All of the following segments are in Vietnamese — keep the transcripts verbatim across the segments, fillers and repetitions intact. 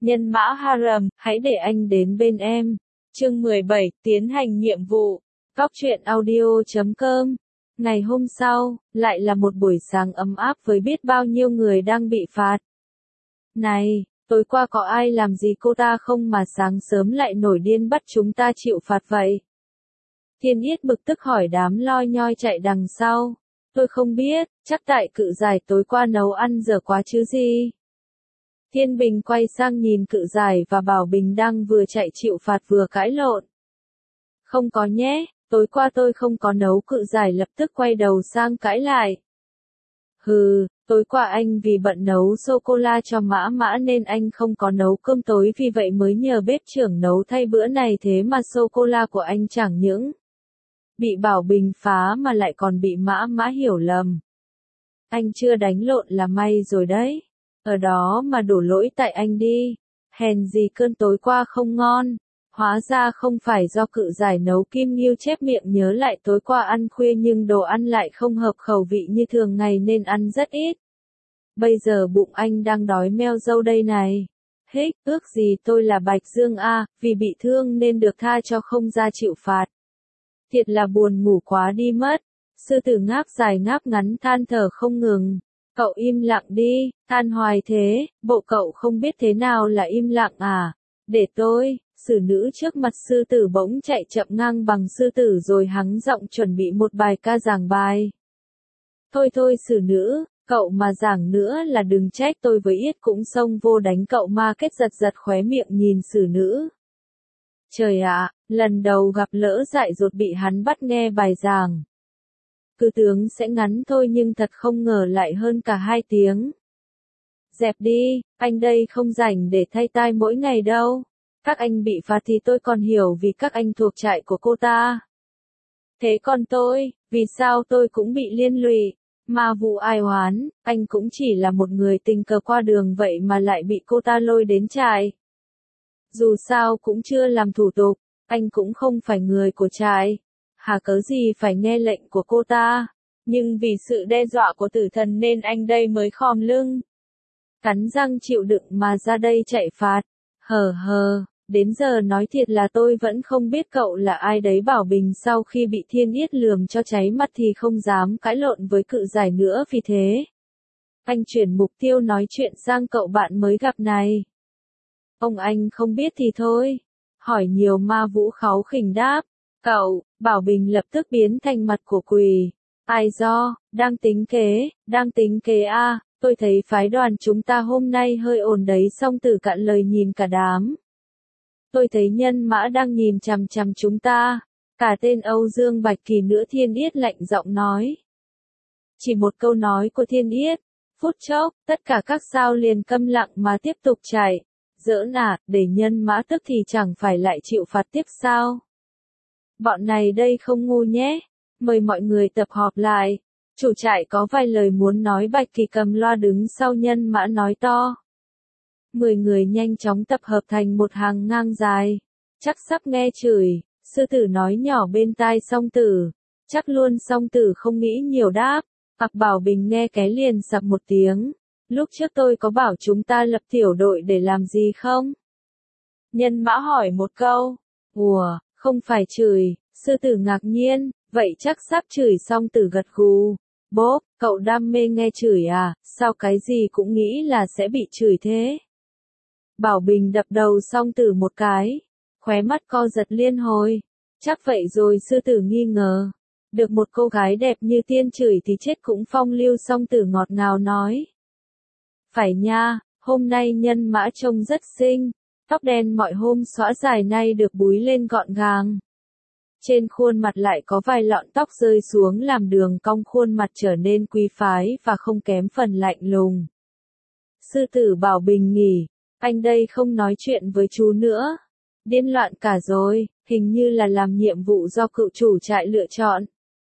Nhân mã Harem, hãy để anh đến bên em. Chương mười bảy, tiến hành nhiệm vụ. Góc truyện audio chấm com. Ngày hôm sau, lại là một buổi sáng ấm áp với biết bao nhiêu người đang bị phạt. Này, tối qua có ai làm gì cô ta không mà sáng sớm lại nổi điên bắt chúng ta chịu phạt vậy? Thiên Yết bực tức hỏi đám loi nhoi chạy đằng sau. Tôi không biết, chắc tại cự giải tối qua nấu ăn dở quá chứ gì. Thiên Bình quay sang nhìn cự giải và Bảo Bình đang vừa chạy chịu phạt vừa cãi lộn. Không có nhé, tối qua tôi không có nấu. Cự giải lập tức quay đầu sang cãi lại. Hừ, tối qua anh vì bận nấu sô-cô-la cho Mã Mã nên anh không có nấu cơm tối, vì vậy mới nhờ bếp trưởng nấu thay bữa này, thế mà sô-cô-la của anh chẳng những bị Bảo Bình phá mà lại còn bị Mã Mã hiểu lầm. Anh chưa đánh lộn là may rồi đấy. Ở đó mà đổ lỗi tại anh đi. Hèn gì cơm tối qua không ngon. Hóa ra không phải do cự giải nấu. Kim Ngưu chép miệng nhớ lại tối qua ăn khuya nhưng đồ ăn lại không hợp khẩu vị như thường ngày nên ăn rất ít. Bây giờ bụng anh đang đói meo râu đây này. Hích, ước gì tôi là Bạch Dương a, vì bị thương nên được tha cho không ra chịu phạt. Thiệt là buồn ngủ quá đi mất. Sư tử ngáp dài ngáp ngắn than thở không ngừng. Cậu im lặng đi, than hoài thế, bộ cậu không biết thế nào là im lặng à? Để tôi, xử nữ trước mặt sư tử bỗng chạy chậm ngang bằng sư tử rồi hắng giọng chuẩn bị một bài ca giảng bài. Thôi thôi xử nữ, cậu mà giảng nữa là đừng trách tôi với Yết cũng xông vô đánh cậu. Ma Kết giật giật khóe miệng nhìn xử nữ. Trời ạ, lần đầu gặp lỡ dại dột bị hắn bắt nghe bài giảng. Cứ tướng sẽ ngắn thôi nhưng thật không ngờ lại hơn cả hai tiếng. Dẹp đi, anh đây không rảnh để thay tai mỗi ngày đâu. Các anh bị phạt thì tôi còn hiểu vì các anh thuộc trại của cô ta. Thế còn tôi, vì sao tôi cũng bị liên lụy? Ma Vũ ai oán, anh cũng chỉ là một người tình cờ qua đường vậy mà lại bị cô ta lôi đến trại. Dù sao cũng chưa làm thủ tục, anh cũng không phải người của trại. Hà cớ gì phải nghe lệnh của cô ta, nhưng vì sự đe dọa của tử thần nên anh đây mới khom lưng. Cắn răng chịu đựng mà ra đây chạy phạt. Hờ hờ, đến giờ nói thiệt là tôi vẫn không biết cậu là ai đấy. Bảo Bình sau khi bị Thiên Yết lườm cho cháy mắt thì không dám cãi lộn với cự giải nữa, vì thế anh chuyển mục tiêu nói chuyện sang cậu bạn mới gặp này. Ông anh không biết thì thôi. Hỏi nhiều. Ma Vũ kháu khỉnh đáp. Cậu, Bảo Bình lập tức biến thành mặt của quỳ. Ai do, đang tính kế, đang tính kế a, à, tôi thấy phái đoàn chúng ta hôm nay hơi ổn đấy. Song Tử cạn lời nhìn cả đám. Tôi thấy Nhân Mã đang nhìn chằm chằm chúng ta. Cả tên Âu Dương Bạch Kỳ nữa. Thiên Yết lạnh giọng nói. Chỉ một câu nói của Thiên Yết, phút chốc, tất cả các sao liền câm lặng mà tiếp tục chạy. Giỡn à, để Nhân Mã tức thì chẳng phải lại chịu phạt tiếp sao? Bọn này đây không ngu nhé. Mời mọi người tập họp lại. Chủ trại có vài lời muốn nói. Bạch Kỳ cầm loa đứng sau Nhân Mã nói to. Mười người nhanh chóng tập hợp thành một hàng ngang dài. Chắc sắp nghe chửi. Sư tử nói nhỏ bên tai Song Tử. Chắc luôn. Song Tử không nghĩ nhiều đáp. Hoặc Bảo Bình nghe cái liền sặc một tiếng. Lúc trước tôi có bảo chúng ta lập tiểu đội để làm gì không? Nhân Mã hỏi một câu. Ủa, không phải chửi. Sư tử ngạc nhiên, vậy chắc sắp chửi. Song Tử gật gù. Bốp, cậu đam mê nghe chửi à, sao cái gì cũng nghĩ là sẽ bị chửi thế? Bảo Bình đập đầu Song Tử một cái. Khóe mắt co giật liên hồi. Chắc vậy rồi. Sư tử nghi ngờ. Được một cô gái đẹp như tiên chửi thì chết cũng phong lưu. Song Tử ngọt ngào nói. Phải nha, hôm nay Nhân Mã trông rất xinh. Tóc đen mọi hôm xõa dài nay được búi lên gọn gàng. Trên khuôn mặt lại có vài lọn tóc rơi xuống làm đường cong khuôn mặt trở nên quý phái và không kém phần lạnh lùng. Sư tử Bảo Bình nghỉ, anh đây không nói chuyện với chú nữa. Điên loạn cả rồi, hình như là làm nhiệm vụ do cựu chủ trại lựa chọn.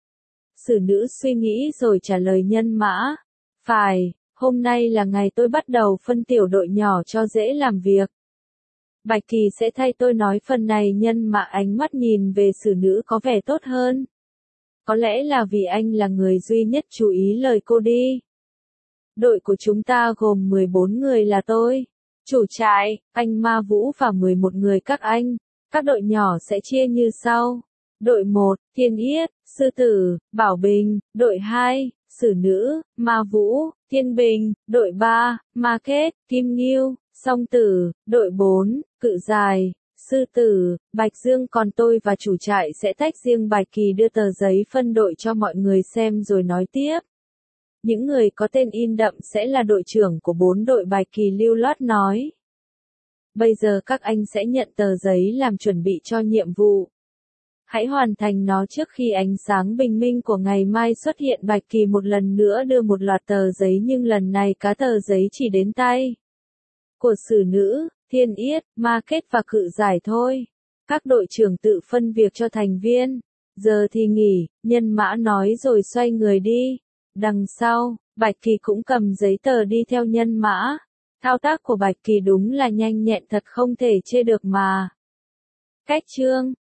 Xử nữ suy nghĩ rồi trả lời Nhân Mã. Phải, hôm nay là ngày tôi bắt đầu phân tiểu đội nhỏ cho dễ làm việc. Bạch Kỳ sẽ thay tôi nói phần này. Nhân Mã ánh mắt nhìn về xử nữ có vẻ tốt hơn. Có lẽ là vì anh là người duy nhất chú ý lời cô đi. Đội của chúng ta gồm mười bốn người là tôi, Chủ trại, anh Ma Vũ và mười một người các anh. Các đội nhỏ sẽ chia như sau. Đội một, Thiên Yết, Sư Tử, Bảo Bình. Đội hai, Sử Nữ, Ma Vũ, Thiên Bình. Đội ba, Ma Kết, Kim Ngưu, Song Tử. Đội bốn, Cự Dài, Sư Tử, Bạch Dương. Còn tôi và chủ trại sẽ tách riêng Bạch Kỳ đưa tờ giấy phân đội cho mọi người xem rồi nói tiếp. Những người có tên in đậm sẽ là đội trưởng của bốn đội. Bạch Kỳ lưu loát nói. Bây giờ các anh sẽ nhận tờ giấy làm chuẩn bị cho nhiệm vụ. Hãy hoàn thành nó trước khi ánh sáng bình minh của ngày mai xuất hiện. Bạch Kỳ một lần nữa đưa một loạt tờ giấy nhưng lần này cá tờ giấy chỉ đến tay của Sử Nữ, Thiên Yết, Ma Kết và Cự Giải thôi. Các đội trưởng tự phân việc cho thành viên. Giờ thì nghỉ, Nhân Mã nói rồi xoay người đi. Đằng sau, Bạch Kỳ cũng cầm giấy tờ đi theo Nhân Mã. Thao tác của Bạch Kỳ đúng là nhanh nhẹn thật không thể chê được mà. Cách chương